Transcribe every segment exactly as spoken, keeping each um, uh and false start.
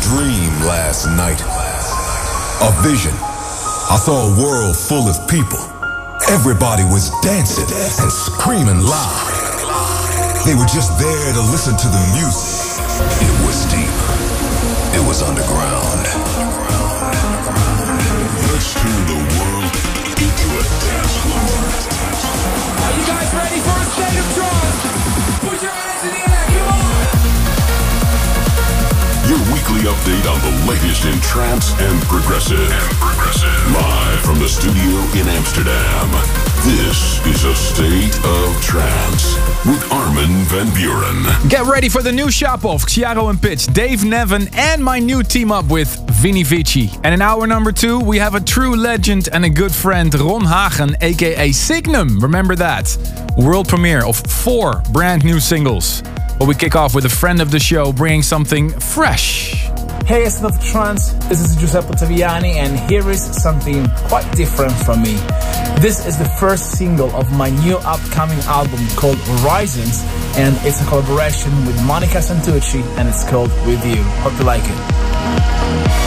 dream last night. A vision. I saw a world full of people. Everybody was dancing and screaming loud. They were just there to listen to the music. It was deep. It was underground. Let's turn the world into a dance floor. Are you guys ready for a state of trance? Put your hands in the air, come on! Your weekly update on the latest in trance and progressive. And progressive. Live from the studio in Amsterdam. This is a State of Trance with Armin van Buuren. Get ready for the new Shop Off, Xiaro and Pitch, Dave Nevin, and my new team up with Vinny Vici. And in hour number two, we have a true legend and a good friend, Ron Hagen, aka Signum. Remember that. World premiere of four brand new singles. But we kick off with a friend of the show bringing something fresh. Hey, it's not Trance. This is Giuseppe Taviani, and here is something quite different from me. This is the first single of my new upcoming album called Horizons, and it's a collaboration with Monica Santucci, and it's called With You. Hope you like it.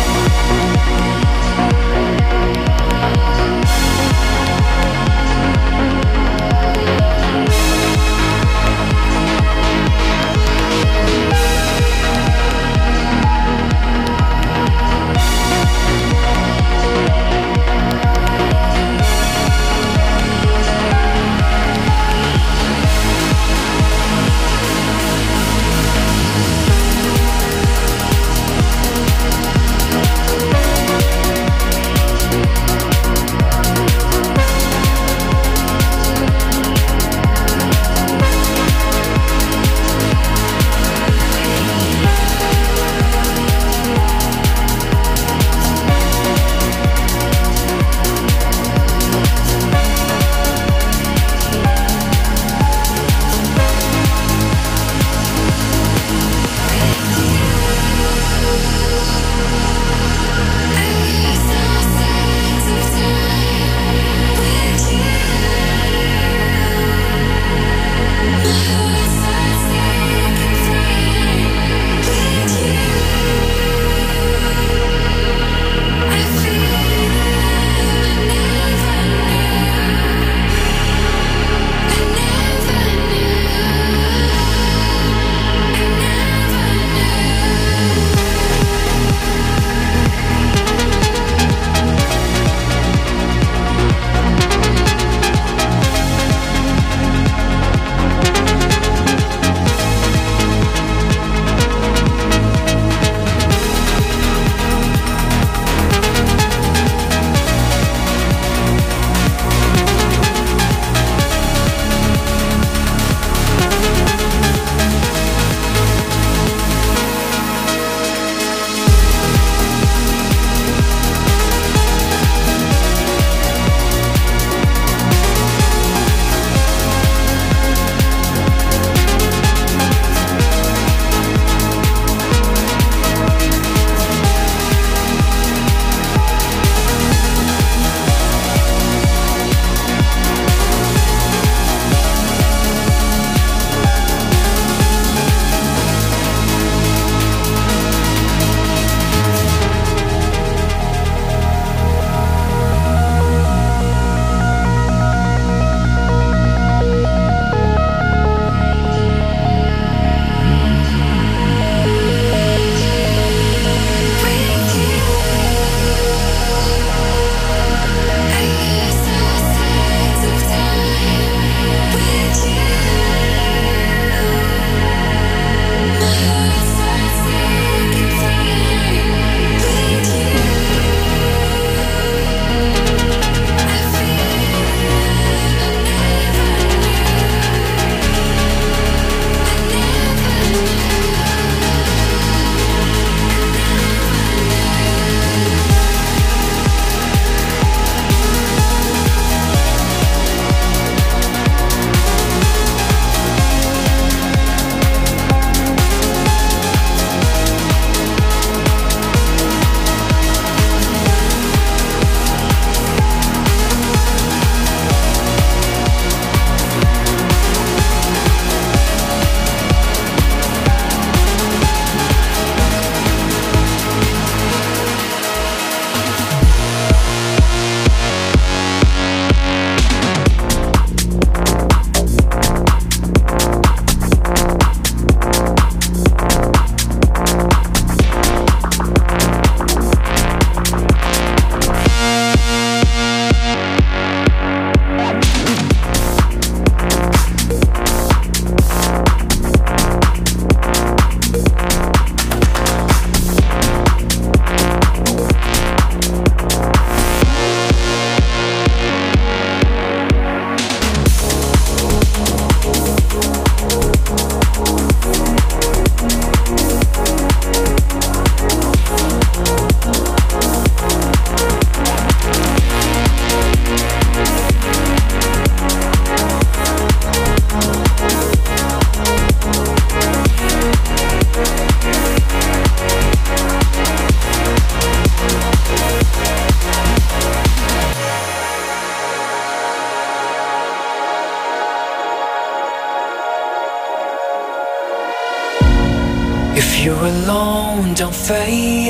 If you're alone, don't fade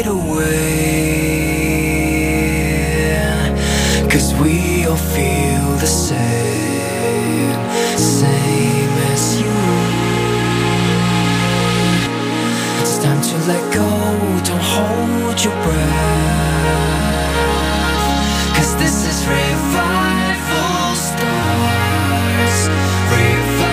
away, 'cause we all feel the same, same as you. It's time to let go, don't hold your breath, 'cause this is revival stars, revival.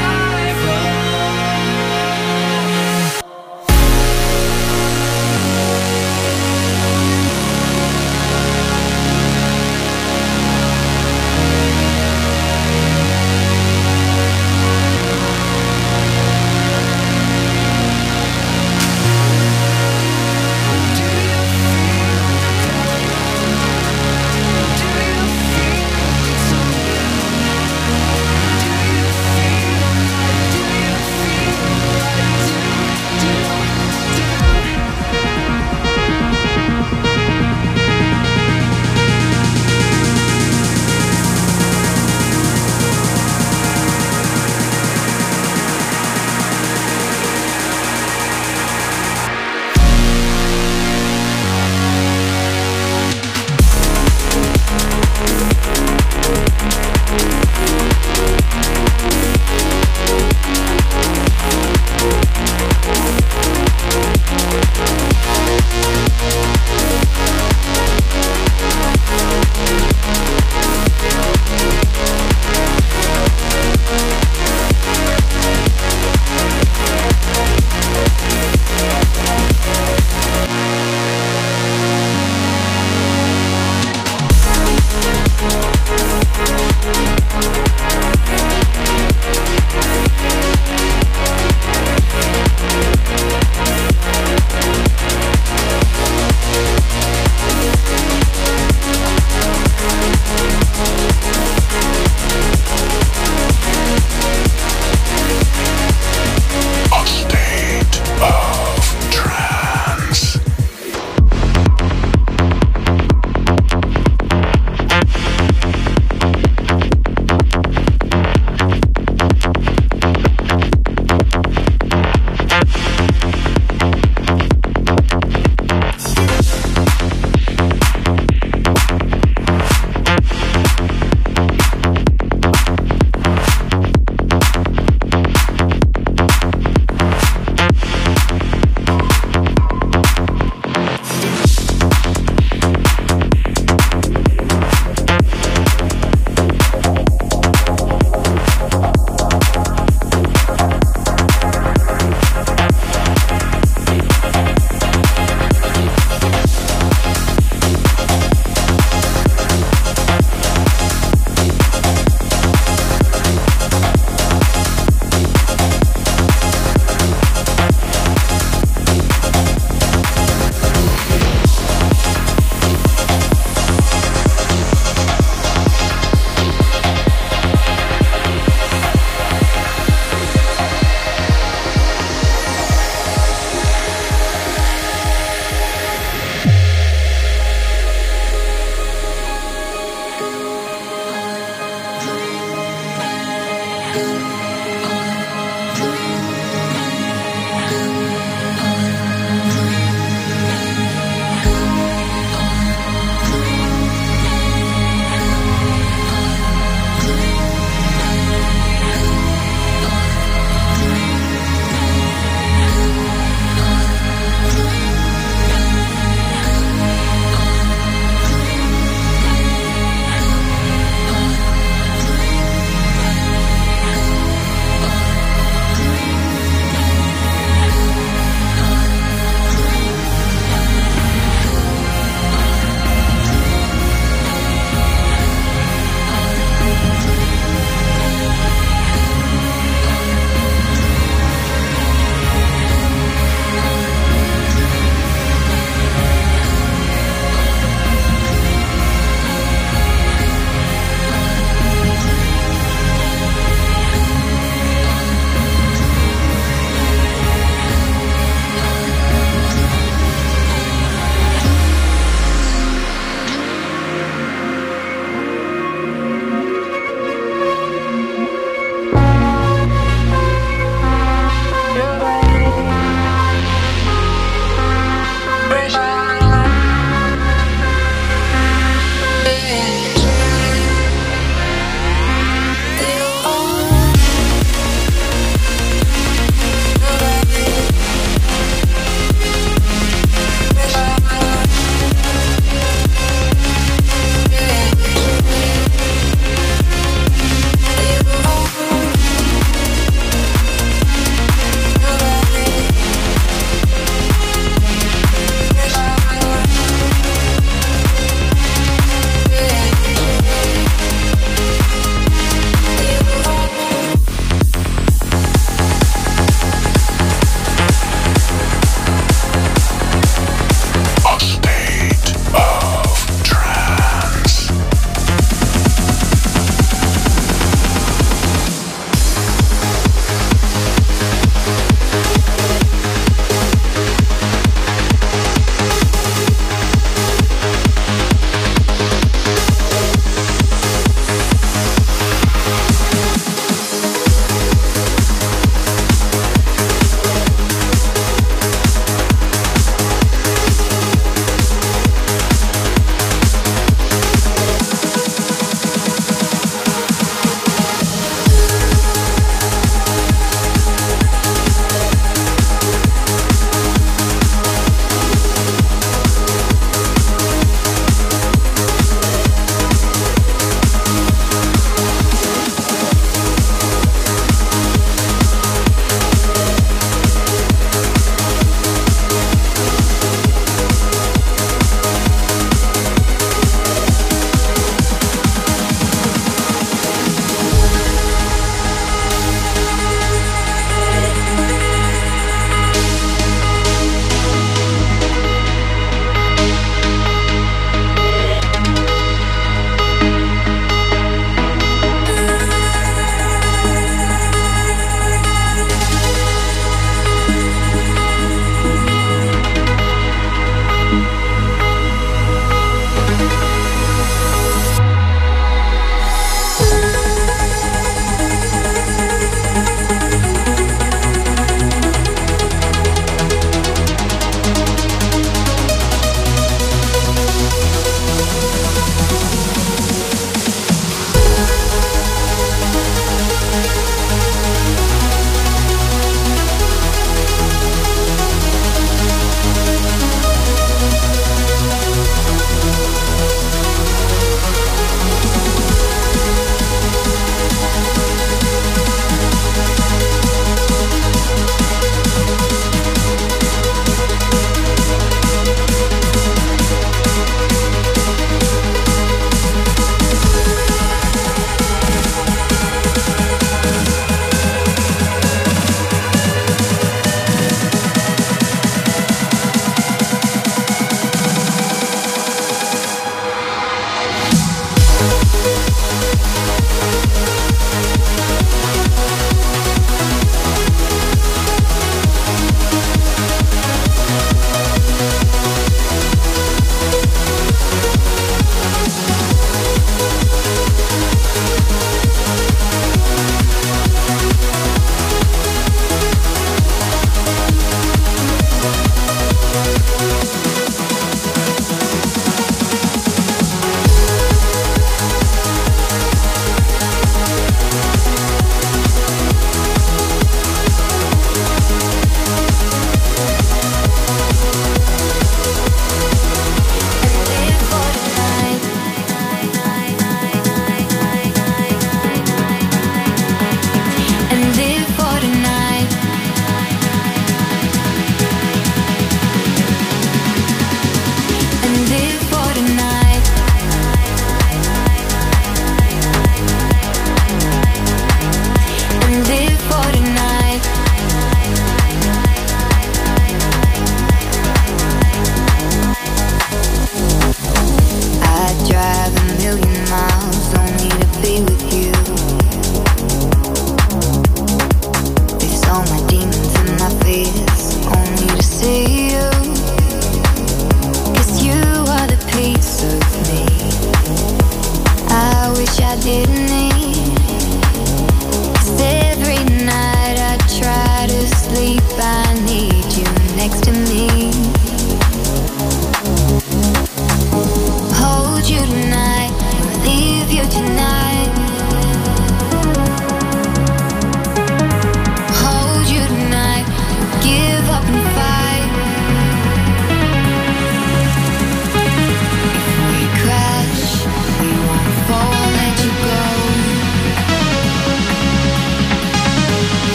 Do you feel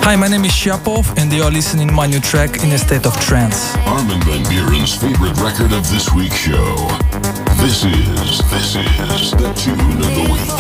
Hi, my name is Shapov, and you are listening my new track In a State of Trance. Armin van Buuren's favorite record of this week's show. This is, this is the tune of the week.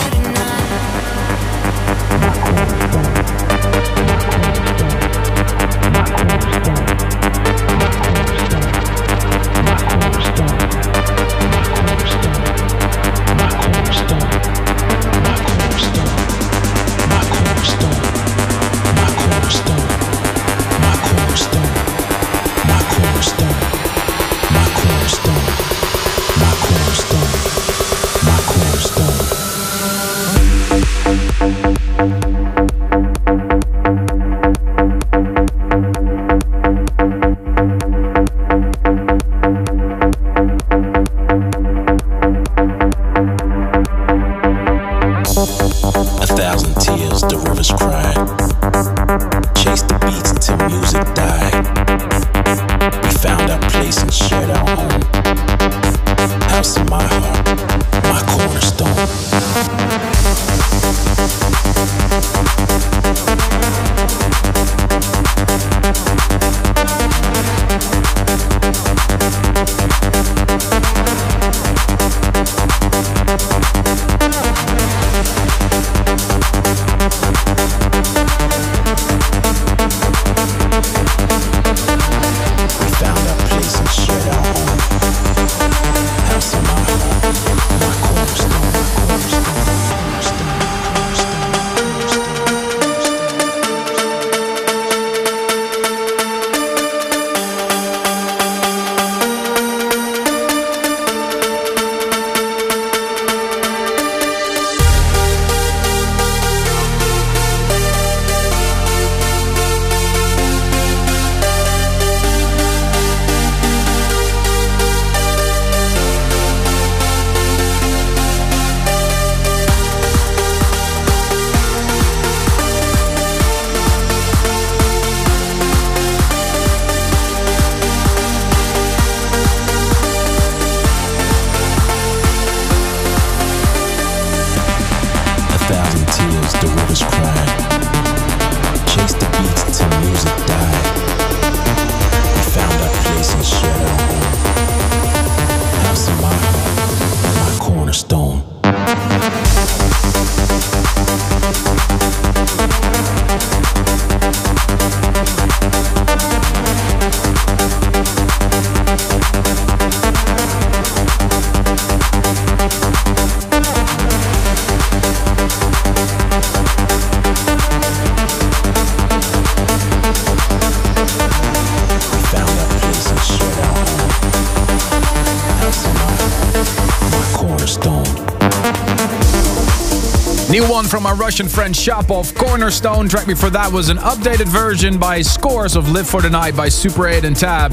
New one from our Russian friend Shapov, Cornerstone. Track before that was an updated version by Scores of Live for the Night by Super eight and Tab.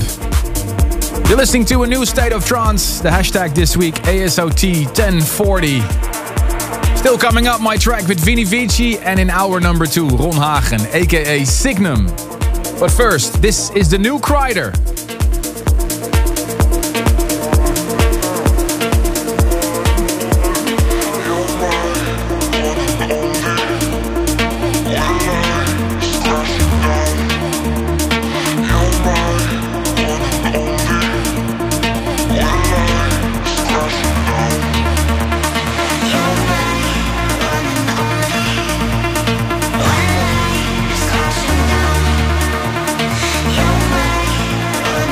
You're listening to a new State of Trance. The hashtag this week, A S O T ten forty. Still coming up, my track with Vini Vici, and in hour number two, Ron Hagen, aka Signum. But first, this is the new Kryder. You're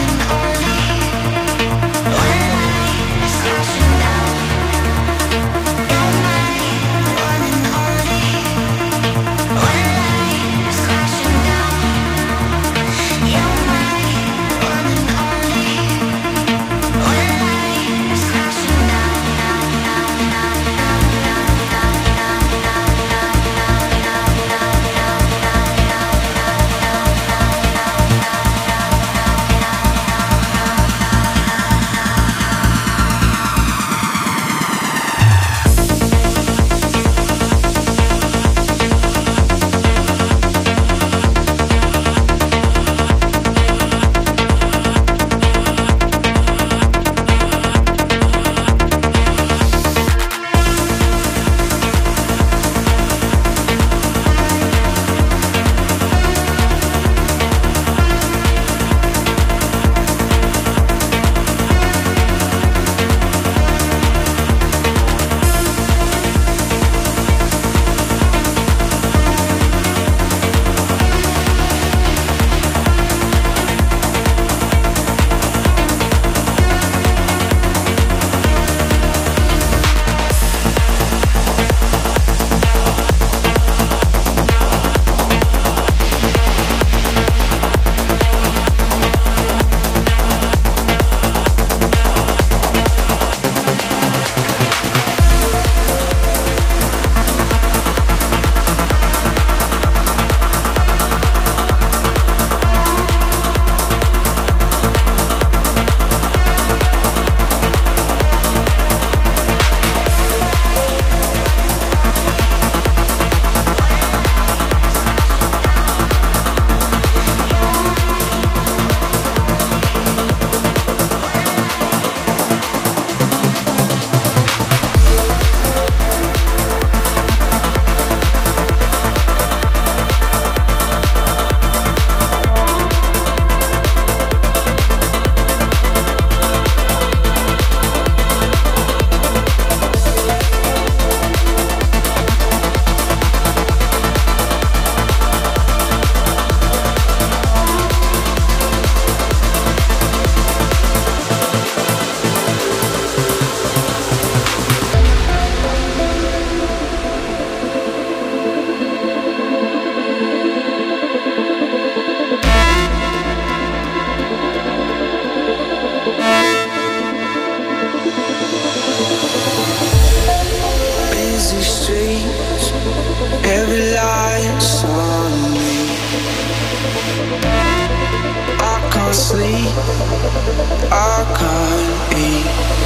can't sleep, I can't eat.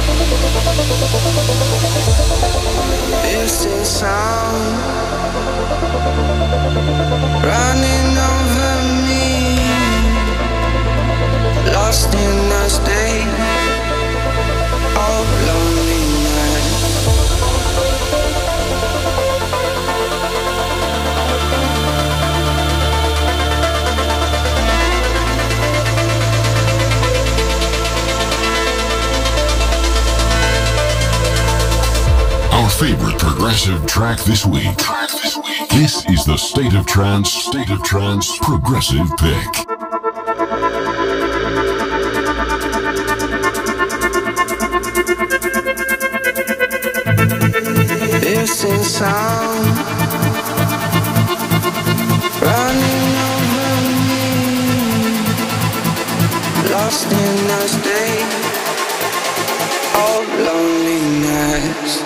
Distant sound running over me, lost in a state of loneliness. Our favorite progressive track this week. Track this week. This is the State of Trance, State of Trance Progressive Pick. Distant sound running over me, lost in a state of loneliness.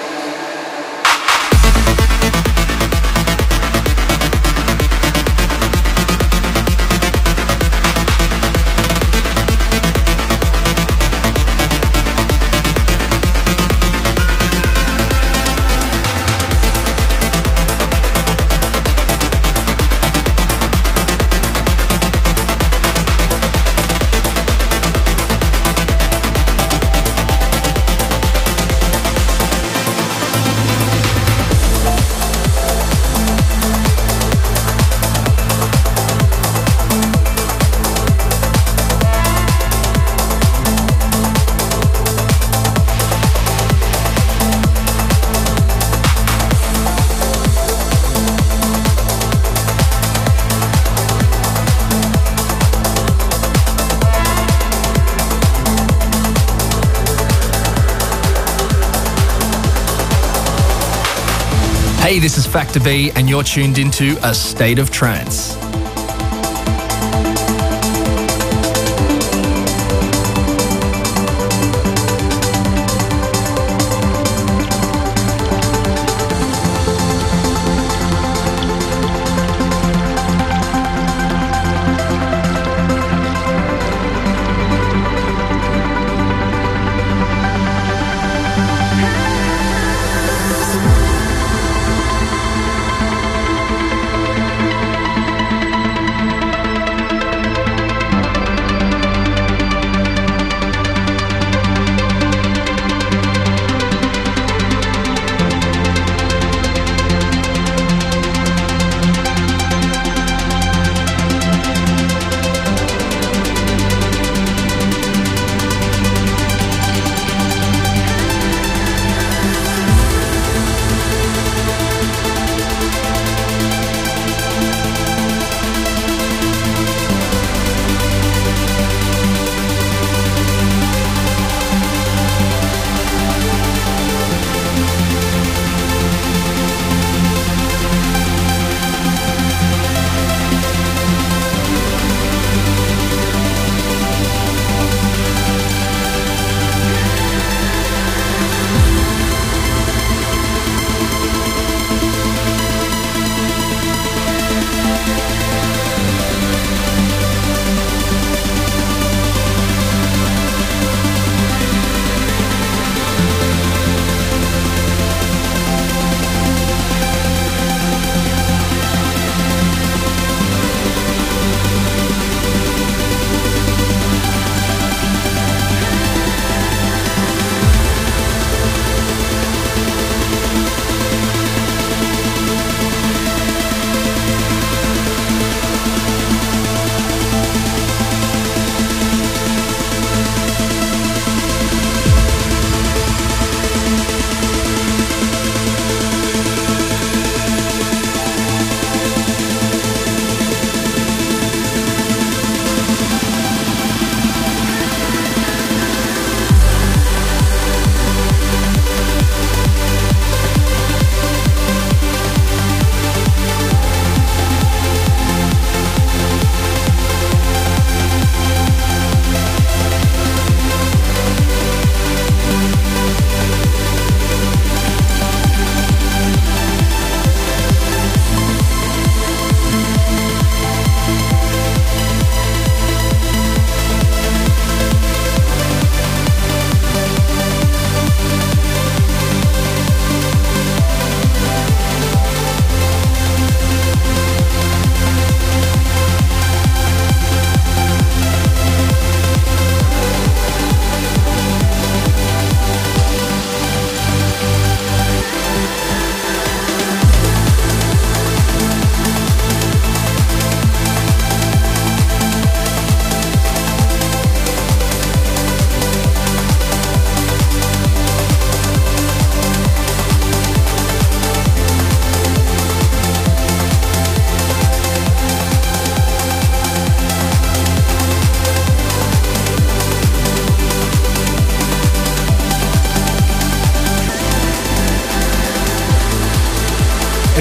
Hey, this is Factor B, and you're tuned into A State of Trance.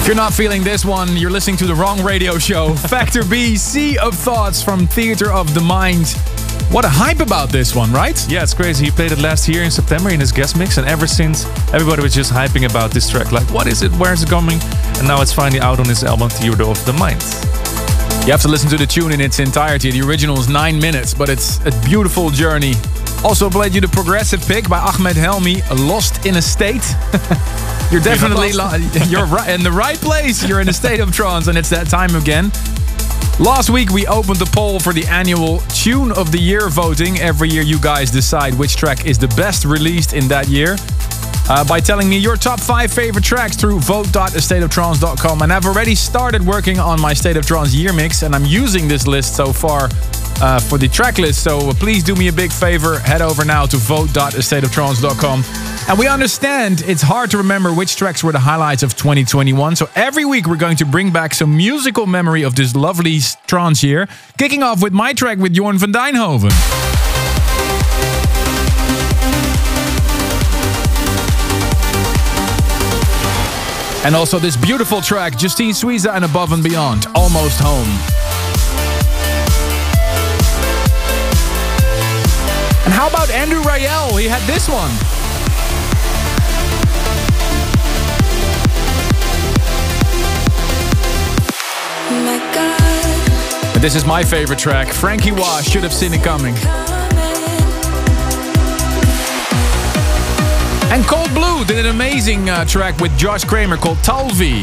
If you're not feeling this one, you're listening to the wrong radio show. Factor B, Sea of Thoughts from Theater of the Mind. What a hype about this one, right? Yeah, it's crazy. He played it last year in September in his guest mix, and ever since, everybody was just hyping about this track. Like, what is it? Where's it coming? And now it's finally out on his album, Theater of the Mind. You have to listen to the tune in its entirety. The original is nine minutes, but it's a beautiful journey. Also played you the progressive pick by Ahmed Helmi, Lost in a State. You're definitely lo- you're right in the right place. You're in a state of trance, and it's that time again. Last week we opened the poll for the annual Tune of the Year voting. Every year you guys decide which track is the best released in that year. Uh, by telling me your top five favorite tracks through vote dot a state of trance dot com. And I've already started working on my State of Trance year mix, and I'm using this list so far uh, for the track list. So please do me a big favor. Head over now to vote dot a state of trance dot com. And we understand it's hard to remember which tracks were the highlights of twenty twenty-one. So every week we're going to bring back some musical memory of this lovely trance year. Kicking off with my track with Jorn van Deynhoven. And also this beautiful track, Justine Suissa and Above and Beyond, Almost Home. And how about Andrew Rayel? He had this one. My God. And this is my favorite track, Frankie Wah, Should Have Seen It Coming. And Cold Blue did an amazing uh, track with Josh Kramer called Talvi.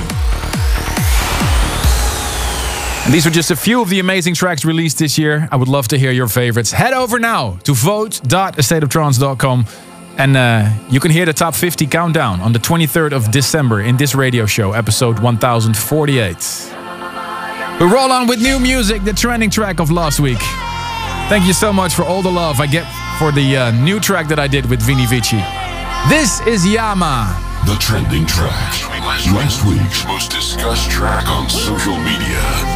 And these are just a few of the amazing tracks released this year. I would love to hear your favorites. Head over now to vote dot a state of trance dot com and uh, you can hear the top fifty countdown on the twenty-third of December in this radio show, episode one thousand forty-eight. We roll on with new music, the trending track of last week. Thank you so much for all the love I get for the uh, new track that I did with Vini Vici. This is Yama. The trending track. Last week's most discussed track on social media.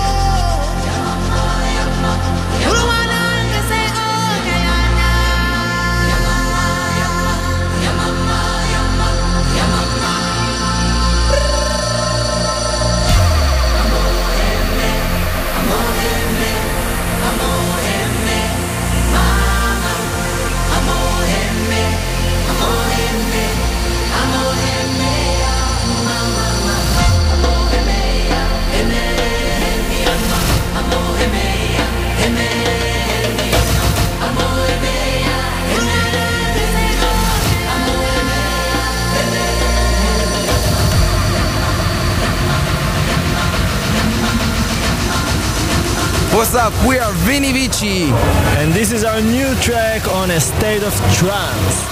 What's up? We are Vini Vici, and this is our new track on A State of Trance.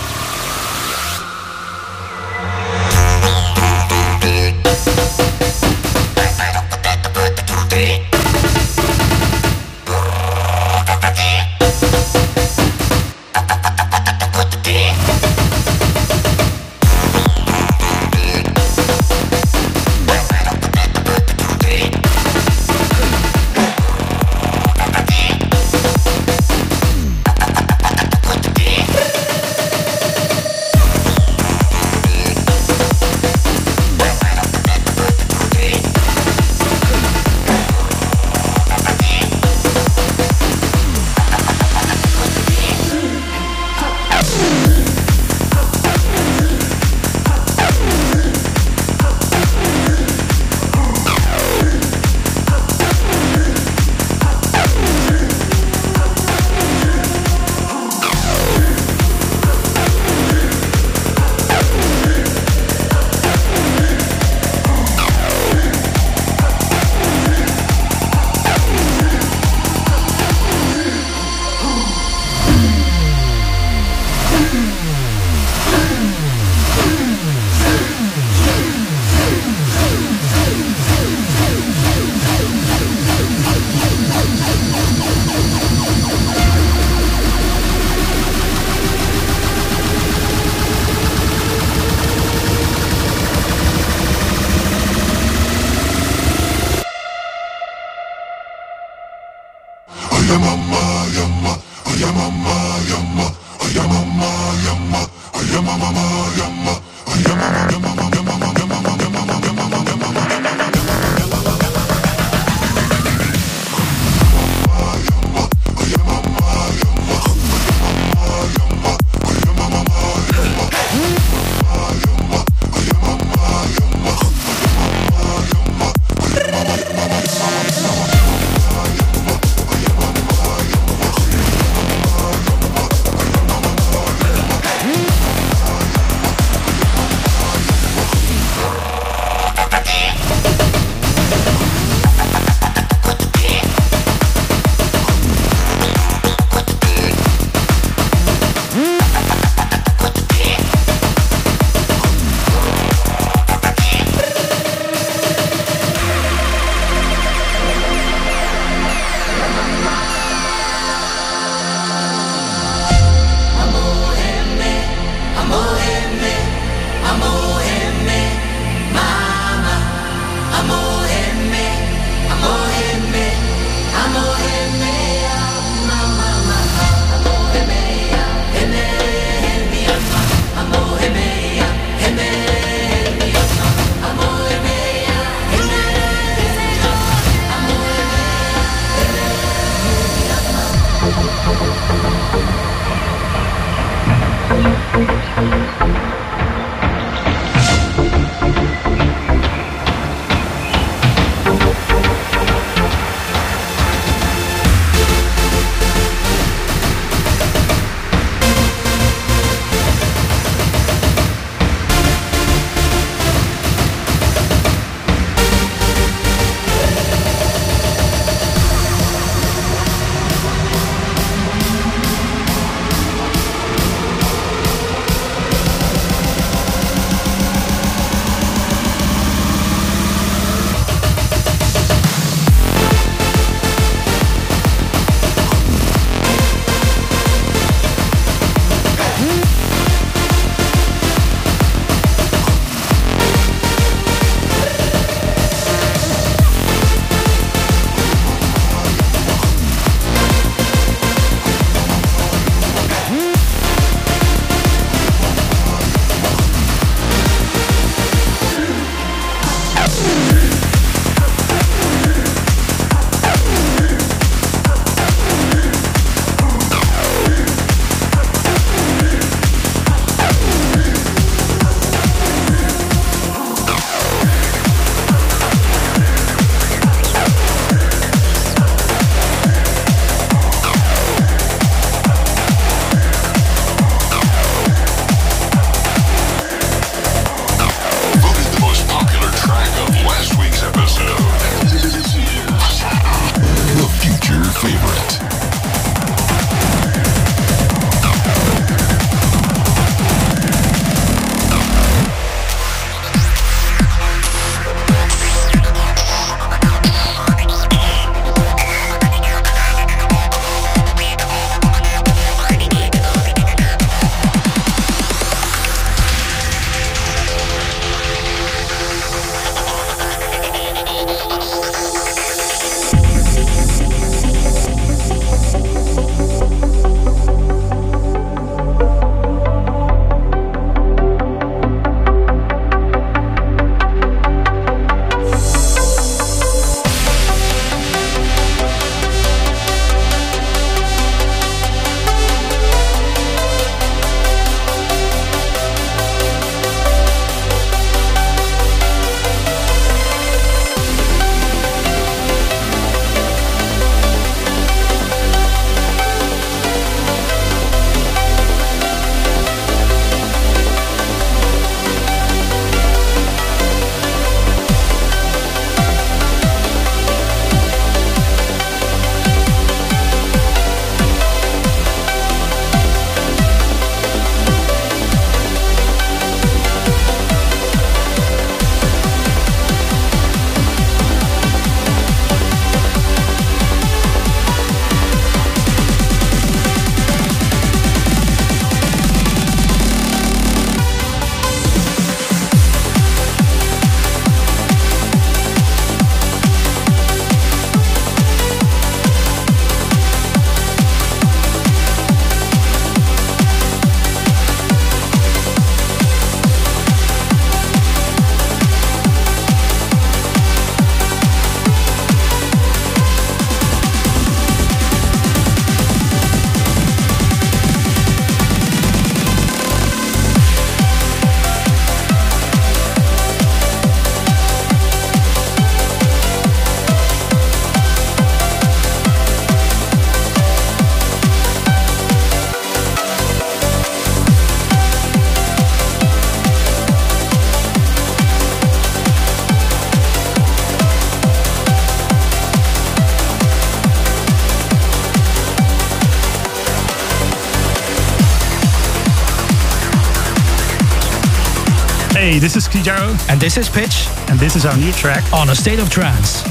Hey, this is Kijaro. And this is Pitch. And this is our new track on A State of Trance.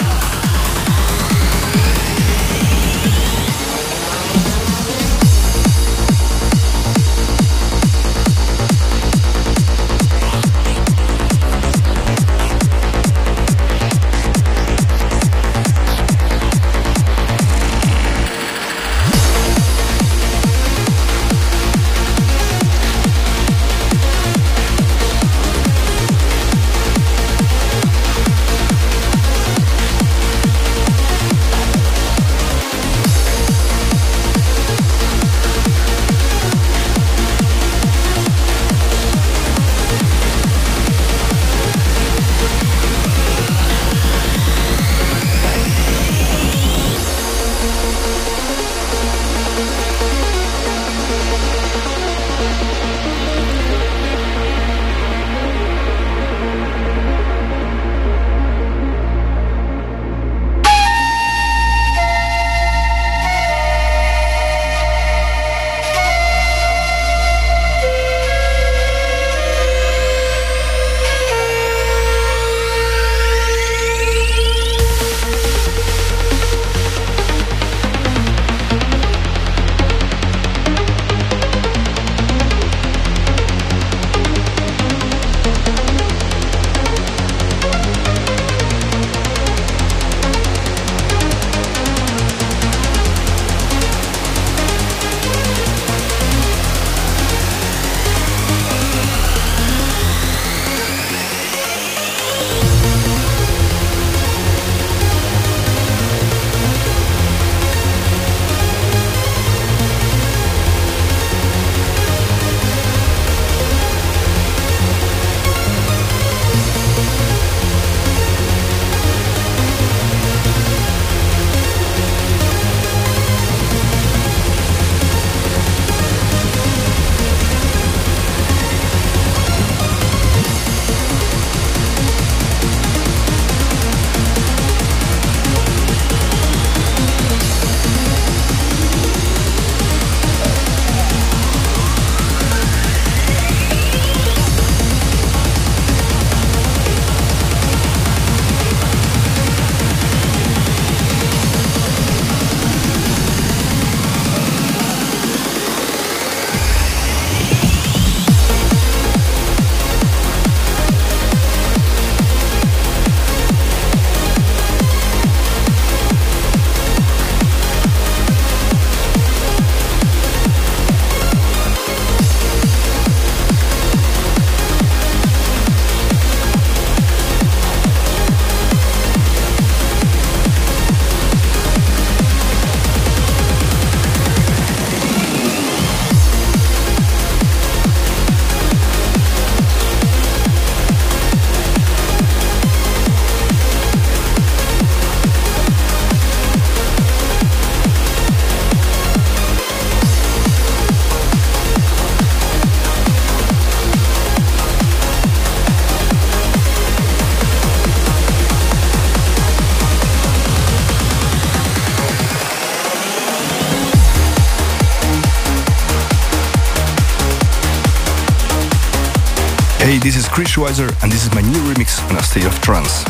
Hey, this is Chris Schweizer, and this is my new remix on A State of Trance.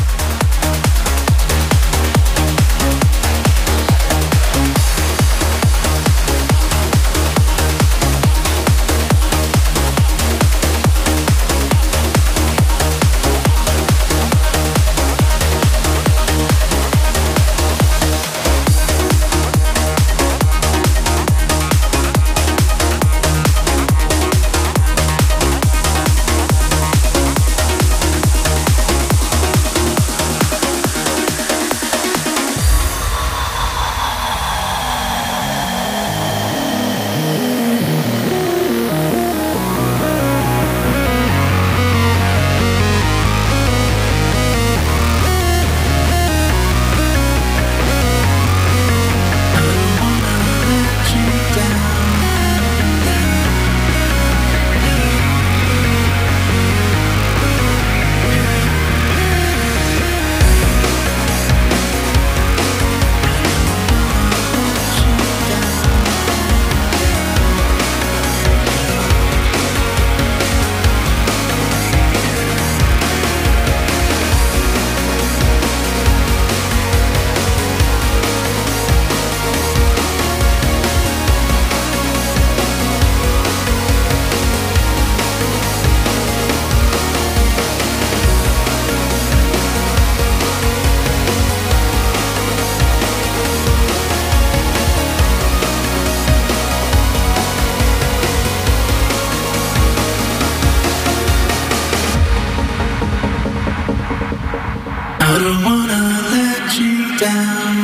don't wanna let you down.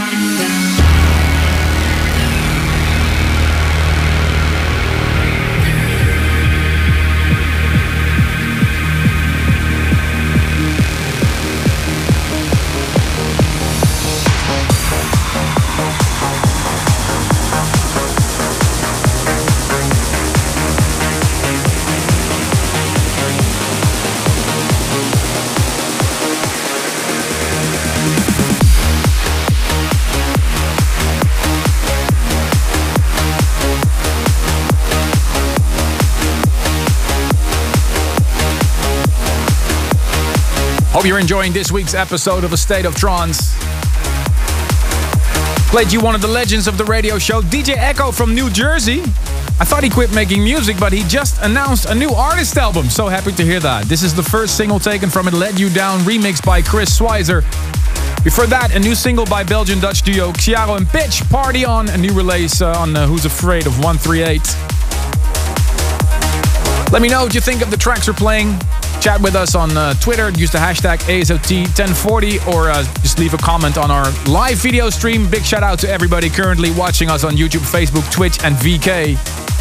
Hope you're enjoying this week's episode of A State of Trance. Played you one of the legends of the radio show, D J Echo from New Jersey. I thought he quit making music, but he just announced a new artist album. So happy to hear that. This is the first single taken from it, Let You Down, remixed by Chris Schweizer. Before that, a new single by Belgian-Dutch duo Xiaro and Pitch, Party On, a new release uh, on uh, Who's Afraid of one thirty-eight. Let me know what you think of the tracks we're playing. Chat with us on uh, Twitter, use the hashtag A S O T ten forty, or uh, just leave a comment on our live video stream. Big shout out to everybody currently watching us on YouTube, Facebook, Twitch and V K.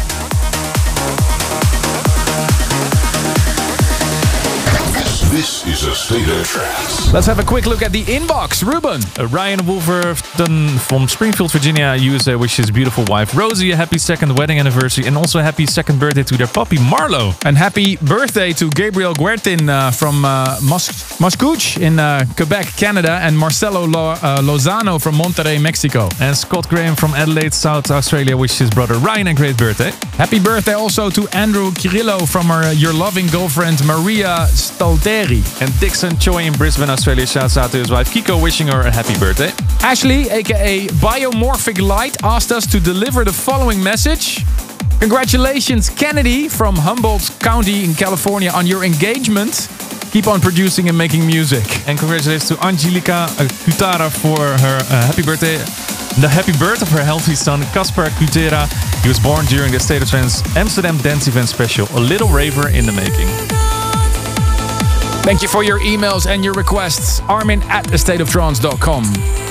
This is A State of Trance. Let's have a quick look at the inbox. Ruben. Uh, Ryan Wolverton from Springfield, Virginia, U S A wishes his beautiful wife Rosie a happy second wedding anniversary and also a happy second birthday to their puppy Marlo. And happy birthday to Gabriel Guertin uh, from uh, Mos- Mascouche in uh, Quebec, Canada, and Marcelo Lo- uh, Lozano from Monterrey, Mexico. And Scott Graham from Adelaide, South Australia, wishes his brother Ryan a great birthday. Happy birthday also to Andrew Kirillo from our, uh, your loving girlfriend Maria Stalteri. And Dixon Choi in Brisbane, Australia, shouts out to his wife Kiko, wishing her a happy birthday. Ashley, aka Biomorphic Light, asked us to deliver the following message. Congratulations, Kennedy from Humboldt County in California on your engagement. Keep on producing and making music. And congratulations to Angelica Kutara for her uh, happy birthday. The happy birth of her healthy son, Kaspar Kutera. He was born during the State of Trance Amsterdam Dance Event Special. A little raver in the making. Thank you for your emails and your requests. Armin at a state of trance dot com.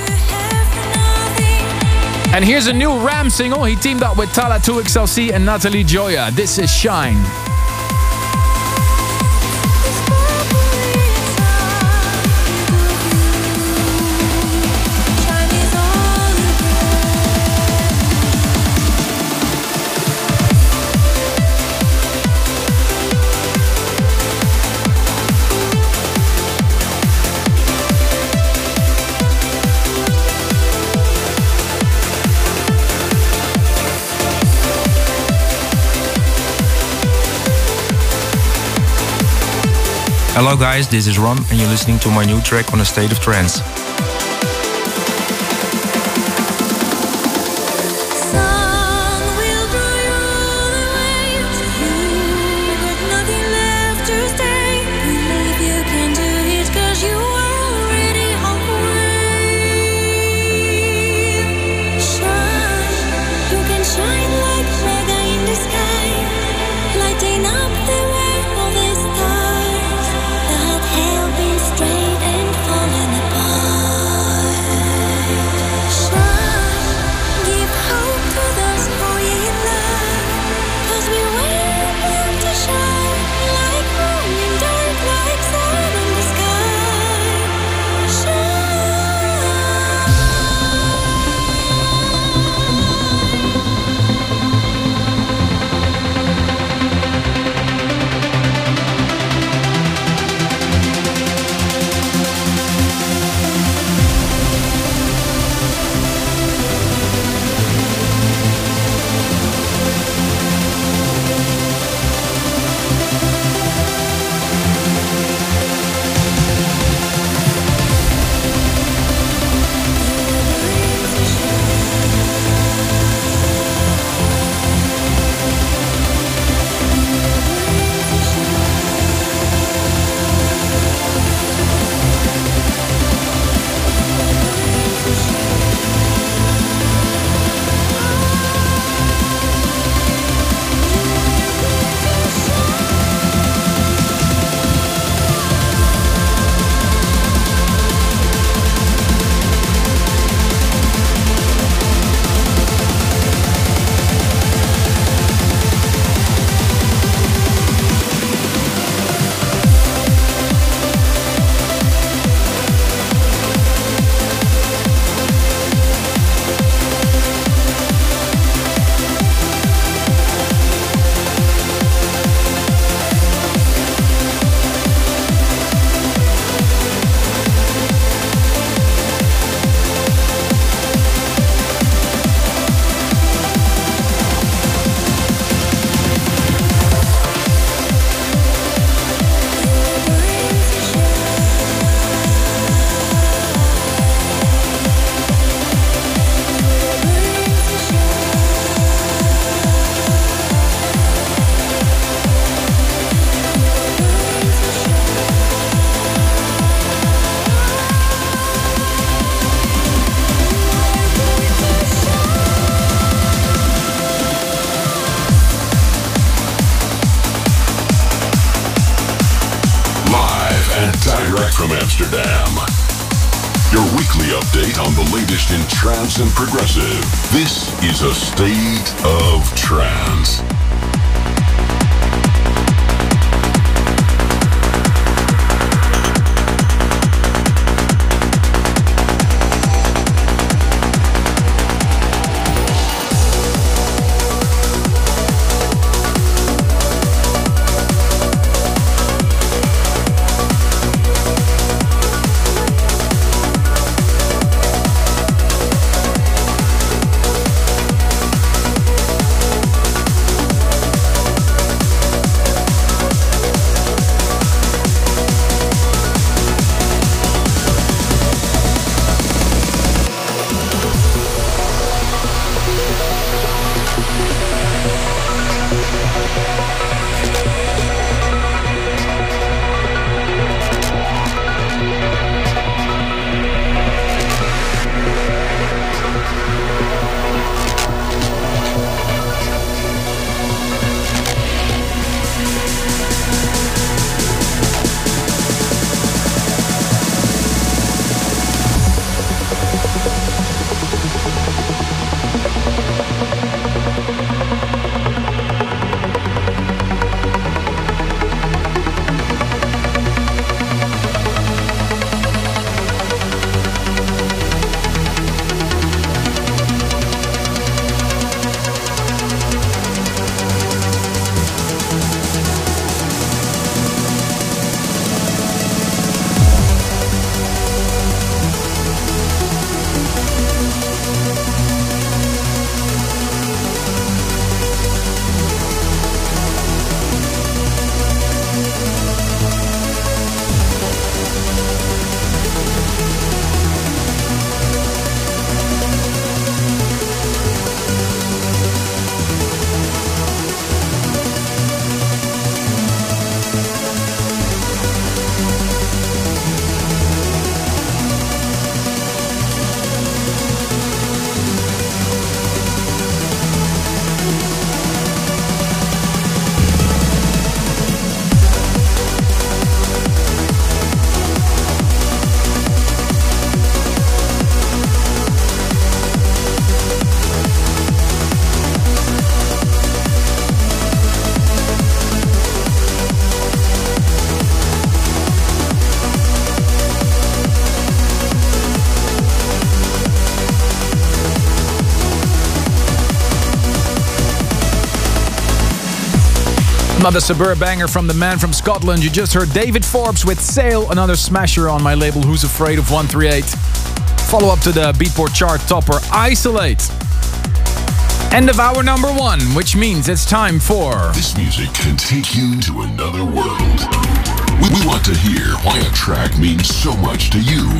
And here's a new Ram single. He teamed up with Tala two X L C and Natalie Joya. This is Shine. Hello guys, this is Ron and you're listening to my new track on A State of Trance. Straight and falling apart. Direct from Amsterdam. Your weekly update on the latest in trance and progressive. This is a State of Trance. Another suburb banger from the man from Scotland. You just heard David Forbes with Sail, another smasher on my label Who's Afraid of one thirty-eight. Follow up to the Beatport chart topper Isolate. End of hour number one, which means it's time for... This music can take you to another world. We, we want to hear why a track means so much to you.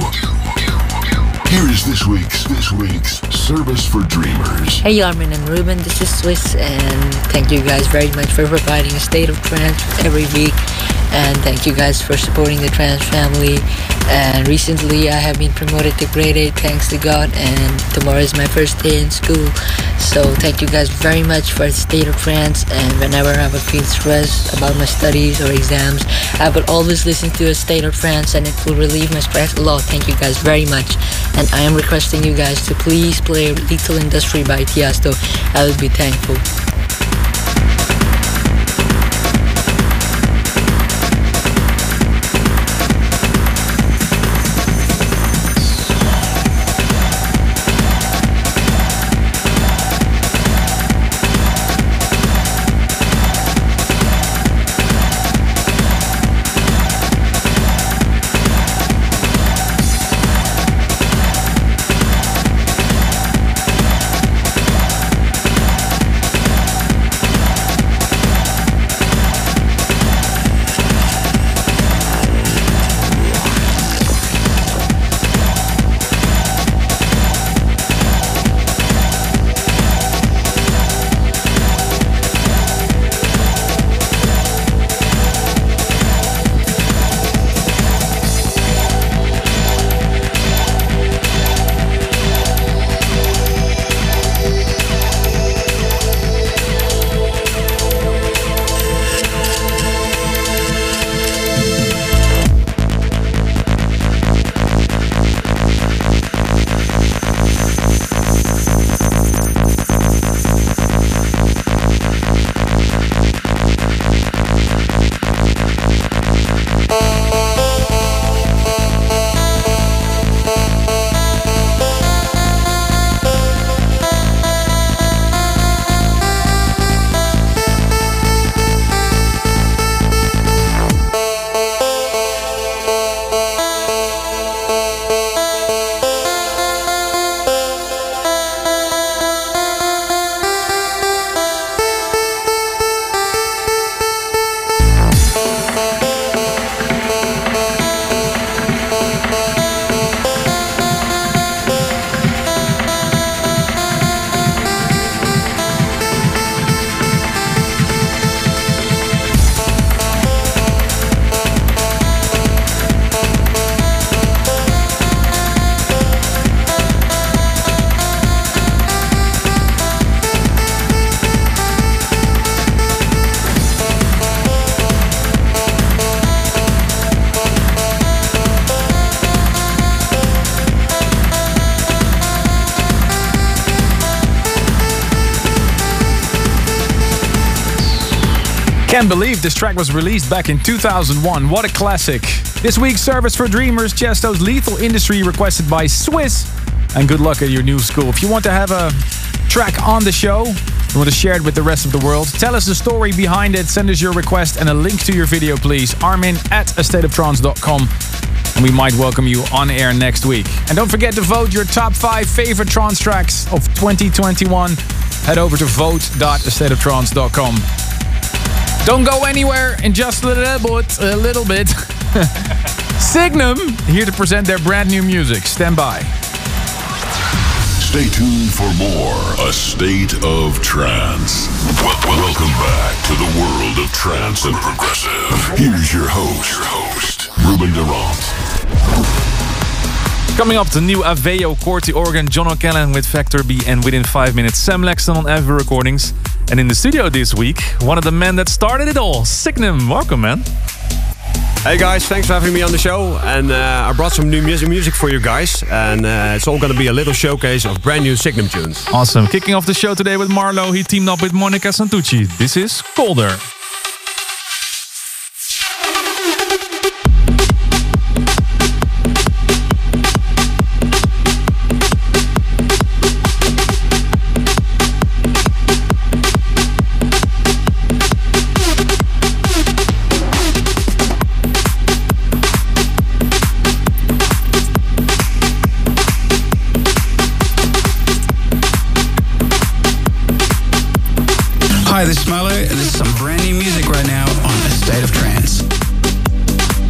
Here is this week's this week's Service for Dreamers. Hey Armin and Ruben, this is Swiss, and thank you guys very much for providing a state of trance every week, and thank you guys for supporting the trance family. And recently I have been promoted to grade eight, thanks to God, and tomorrow is my first day in school. So thank you guys very much for the state of trance, and whenever I would feel stressed about my studies or exams, I would always listen to a state of trance, and it will relieve my stress a lot. Thank you guys very much. And I am requesting you guys to please play Lethal Industry by Tiesto. I would be thankful. Can't believe this track was released back in two thousand one. What a classic. This week's Service for Dreamers, Chesto's Lethal Industry, requested by Swiss. And good luck at your new school. If you want to have a track on the show, you want to share it with the rest of the world, tell us the story behind it, send us your request and a link to your video, please. Armin at a state of trance dot com. And we might welcome you on air next week. And don't forget to vote your top five favorite trance tracks of twenty twenty-one. Head over to vote dot a state of trance dot com. Don't go anywhere in just a little bit. A little bit. Signum, here to present their brand new music. Stand by. Stay tuned for more A State of Trance. Well, welcome back to the world of trance and progressive. Here's your host, your host, Ruben Durant. Coming up, the new Aveo Corti organ, John O'Callaghan with Factor B, and within five minutes, Sam Laxton on Avenue Recordings. And in the studio this week, one of the men that started it all, Signum. Welcome, man. Hey guys, thanks for having me on the show. And uh, I brought some new music music for you guys. And uh, it's all going to be a little showcase of brand new Signum tunes. Awesome. Kicking off the show today with Marlo. He teamed up with Monica Santucci. This is Colder. Hi, this is Marlo, and this is some brand new music right now on A State of Trance.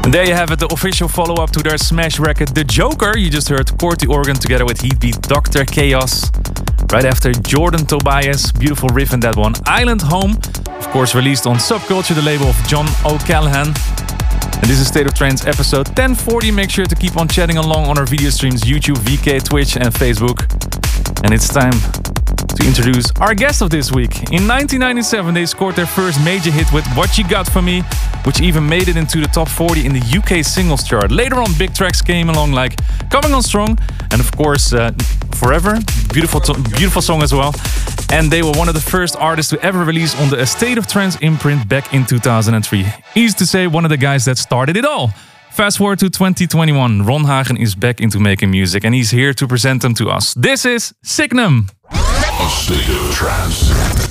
And there you have it, the official follow-up to their smash record, The Joker. You just heard Corti Organ together with Heatbeat, Doctor Chaos. Right after Jordan Tobias, beautiful riff in that one. Island Home, of course released on Subculture, the label of John O'Callaghan. And this is State of Trance episode ten forty. Make sure to keep on chatting along on our video streams, YouTube, V K, Twitch and Facebook. And it's time to introduce our guest of this week. In nineteen ninety-seven, they scored their first major hit with What You Got For Me, which even made it into the top forty in the U K singles chart. Later on, big tracks came along like Coming On Strong and of course uh, Forever, beautiful, beautiful song as well. And they were one of the first artists to ever release on the A State of Trance imprint back in two thousand three. Easy to say, one of the guys that started it all. Fast forward to twenty twenty-one, Ron Hagen is back into making music and he's here to present them to us. This is Signum. A State of Trance.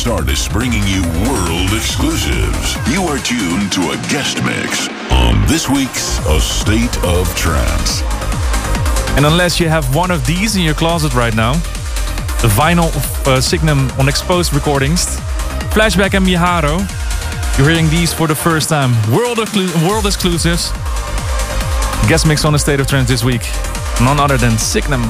this artist bringing you world exclusives. You are tuned to a guest mix on this week's A State of Trance. And unless you have one of these in your closet right now, the vinyl uh, Signum on Exposed recordings, Flashback and Miharo, you're hearing these for the first time. World, exclu- world exclusives. Guest mix on A State of Trance this week. None other than Signum.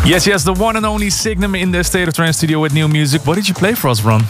Yes, yes, the one and only Signum in the State of Trance studio with new music. What did you play for us, Ron?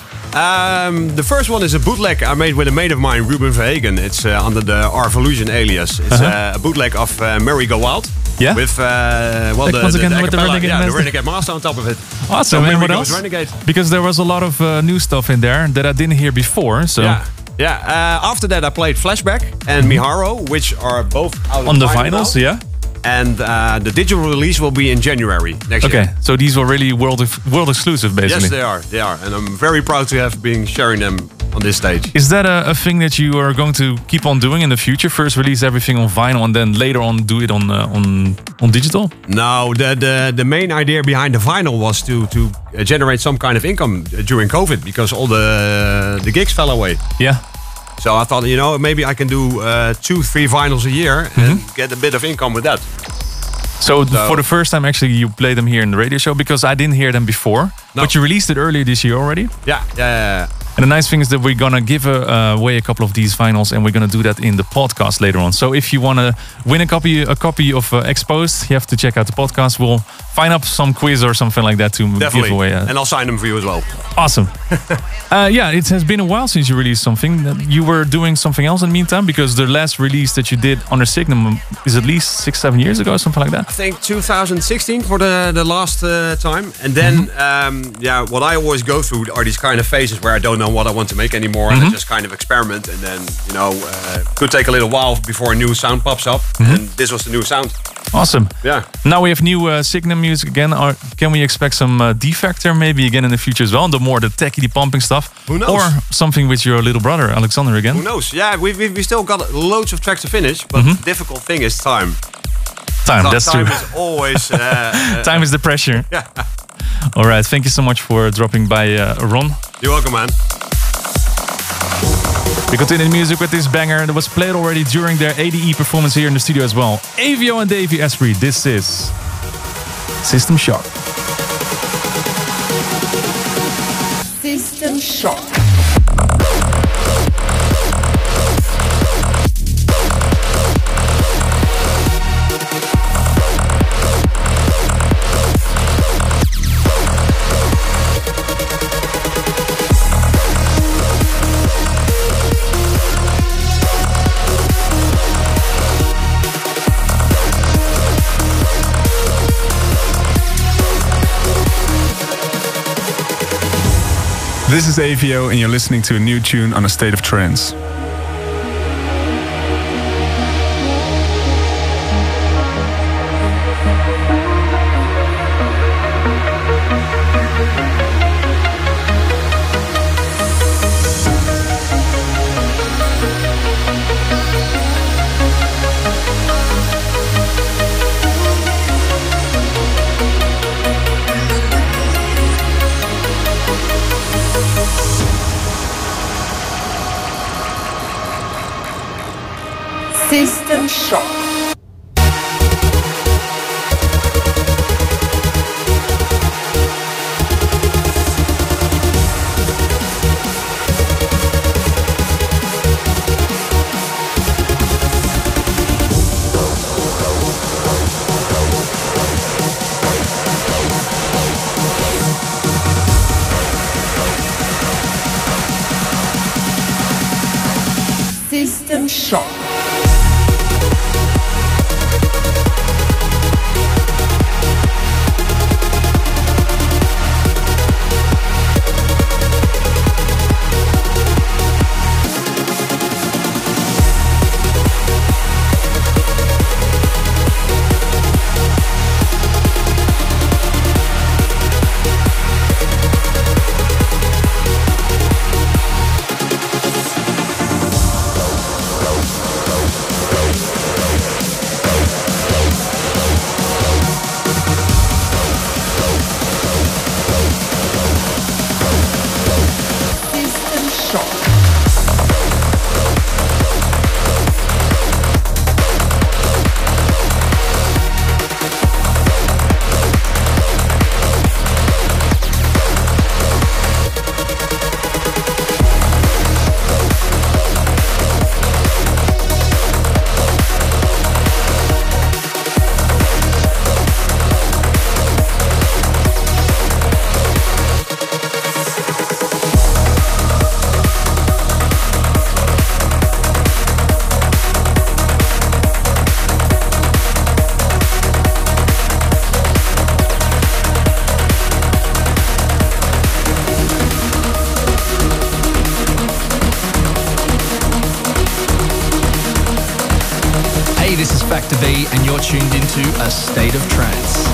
Um, the first one is a bootleg I made with a mate of mine, Ruben Verhagen. It's uh, under the Arvolution alias. It's Uh-huh. uh, a bootleg of uh, Merry Go Wild. Yeah? With, uh, well, Like the, once the, again the with the acapella- Renegade yeah, the Master. Renegade Master on top of it. Awesome. So And Merry what Goes else? Renegade. Because there was a lot of uh, new stuff in there that I didn't hear before. So Yeah. Yeah, uh, after that I played Flashback and Miharo, which are both out on the vinyl vinyls, now. yeah. And uh, the digital release will be in January next Okay, year. so these were really world world exclusive, basically. Yes, they are. They are, and I'm very proud to have been sharing them on this stage. Is that a, a thing that you are going to keep on doing in the future? First release everything on vinyl and then later on do it on uh, on on digital? No, the, the the main idea behind the vinyl was to to uh, generate some kind of income during COVID because all the the gigs fell away. Yeah. So I thought, you know, maybe I can do uh, two, three vinyls a year and get a bit of income with that. So, th- So- for the first time, actually, you played them here in the radio show because I didn't hear them before. But you released it earlier this year already. Yeah, yeah, yeah, yeah. And the nice thing is that we're gonna give a, uh, away a couple of these vinyls, and we're gonna do that in the podcast later on. So if you wanna win a copy, a copy of uh, Exposed, you have to check out the podcast. We'll find up some quiz or something like that to Definitely. give away. Uh, And I'll sign them for you as well. awesome. uh, yeah, it has been a while since you released something. You were doing something else in the meantime because the last release that you did under Signum is at least six, seven years ago, something like that. I think two thousand sixteen for the the last uh, time, and then um, yeah, what I always go through are these kind of phases where I don't know what I want to make anymore, and I just kind of experiment, and then you know, uh, could take a little while before a new sound pops up, and this was the new sound. Awesome. Yeah. Now we have new uh, Signum music again. Or can we expect some uh, D-Factor maybe again in the future as well? The more the techie, the pumping stuff. Who knows? Or something with your little brother, Alexander, again. Who knows? Yeah, we we we still got loads of tracks to finish, but the difficult thing is time. Time, Time- that's time true. is always uh, uh, Time is the pressure. Yeah. All right, thank you so much for dropping by, uh, Ron. You're welcome, man. We continue the music with this banger that was played already during their A D E performance here in the studio as well. Avio and Davey Asprey, this is System Shock. System Shock. This is Avio, and you're listening to a new tune on A State of Trance. System Shock. System Shock. Actor V, and you're tuned into A State of Trance.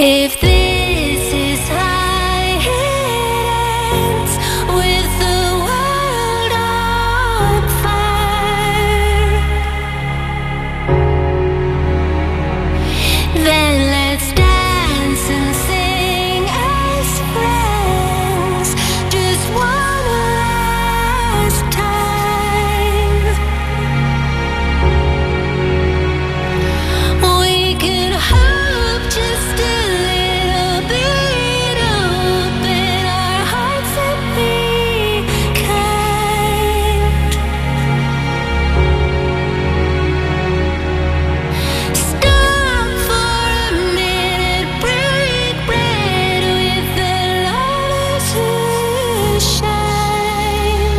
If this is how it ends, with the world on fire, then let's dance and sing as friends, just one last time. We could hope just a little bit, open our hearts and be kind. Stop for a minute, break bread with the lovers who shine.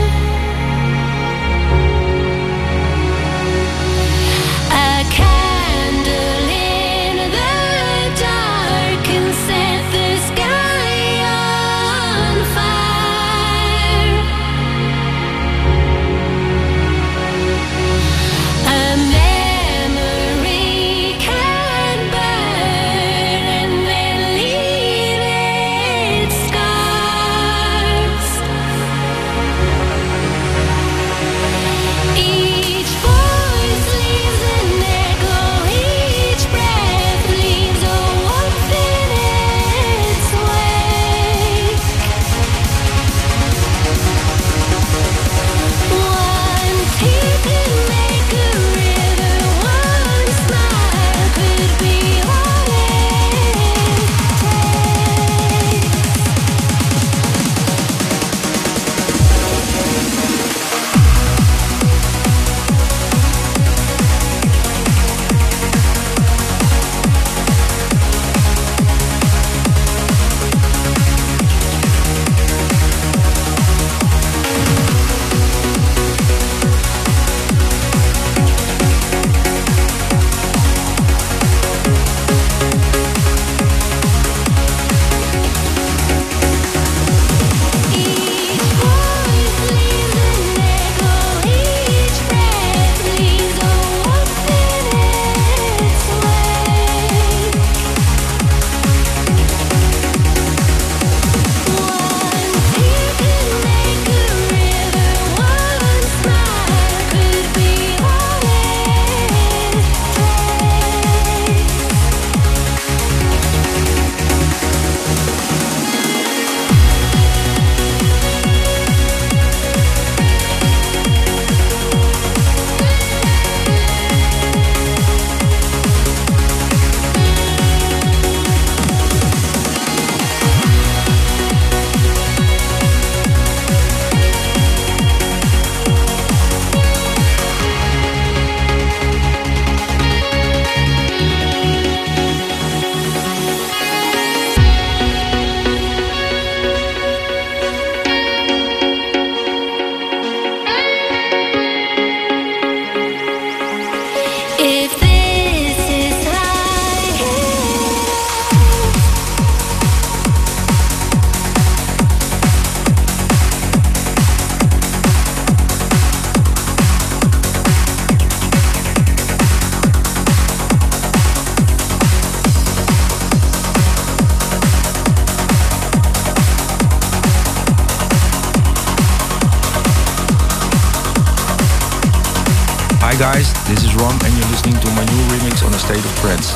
A candle in the dark can set the sky on fire. A memory can burn and then leave its scars. Each voice leaves an echo, each breath leaves a warmth in its wake. One tear could make a river, one smile could be all it takes. Each voice leaves an echo, each breath leaves a warmth in its wake. One tear could make a river, one smile could be all it takes. If this is how it ends, Hi guys, this is Ron and you're listening to my new remix on A State of Trance.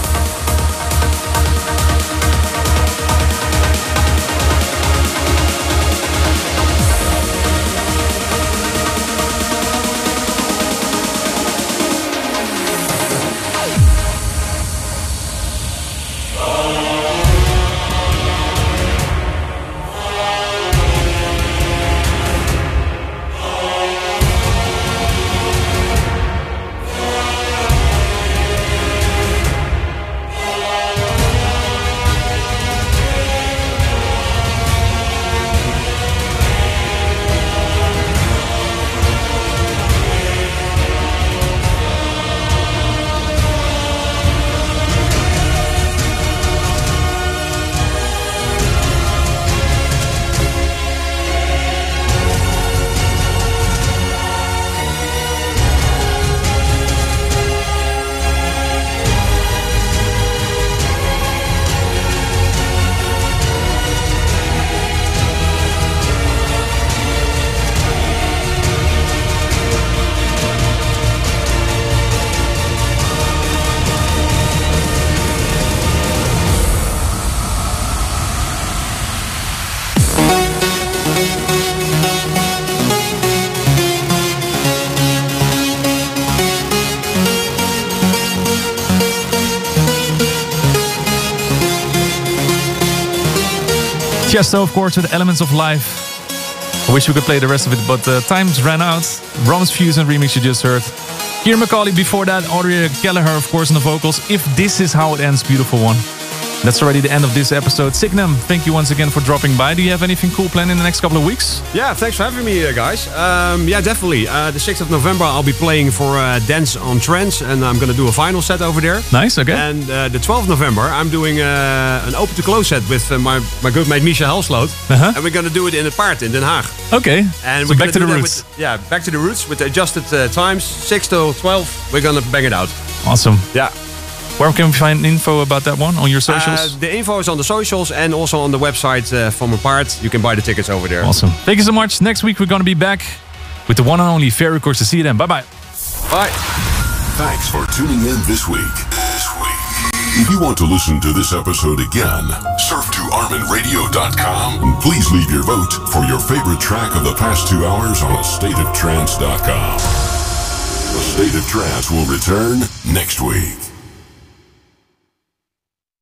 Tiesto, of course, with Elements of Life. I wish we could play the rest of it, but uh, times ran out. Rom's Fusion remix you just heard. Kieran McCauley before that, Audrey Gallagher, of course, on the vocals. If This Is How It Ends, beautiful one. That's already the end of this episode. Signum, thank you once again for dropping by. Do you have anything cool planned in the next couple of weeks? Yeah, thanks for having me, uh, guys. Um, yeah, definitely. Uh, the sixth of November, I'll be playing for uh, Dance on Trance, and I'm going to do a final set over there. Nice, okay. And uh, the twelfth of November, I'm doing uh, an open to close set with uh, my, my good mate Misha Helsloot. Uh-huh. And we're going to do it in the Paard in Den Haag. Okay, and so we're back to gonna the do that roots. With, yeah, back to the roots with the adjusted uh, times, six till twelve. We're going to bang it out. Awesome. Yeah. Where can we find info about that one? On your socials? Uh, the info is on the socials and also on the website uh, from Apart. You can buy the tickets over there. Awesome. Thank you so much. Next week we're going to be back with the one and only Fair Records. To see you then. Bye-bye. Bye. Thanks for tuning in this week. This week. If you want to listen to this episode again, surf to armin radio dot com and please leave your vote for your favorite track of the past two hours on a state of trance dot com. A State of Trance will return next week.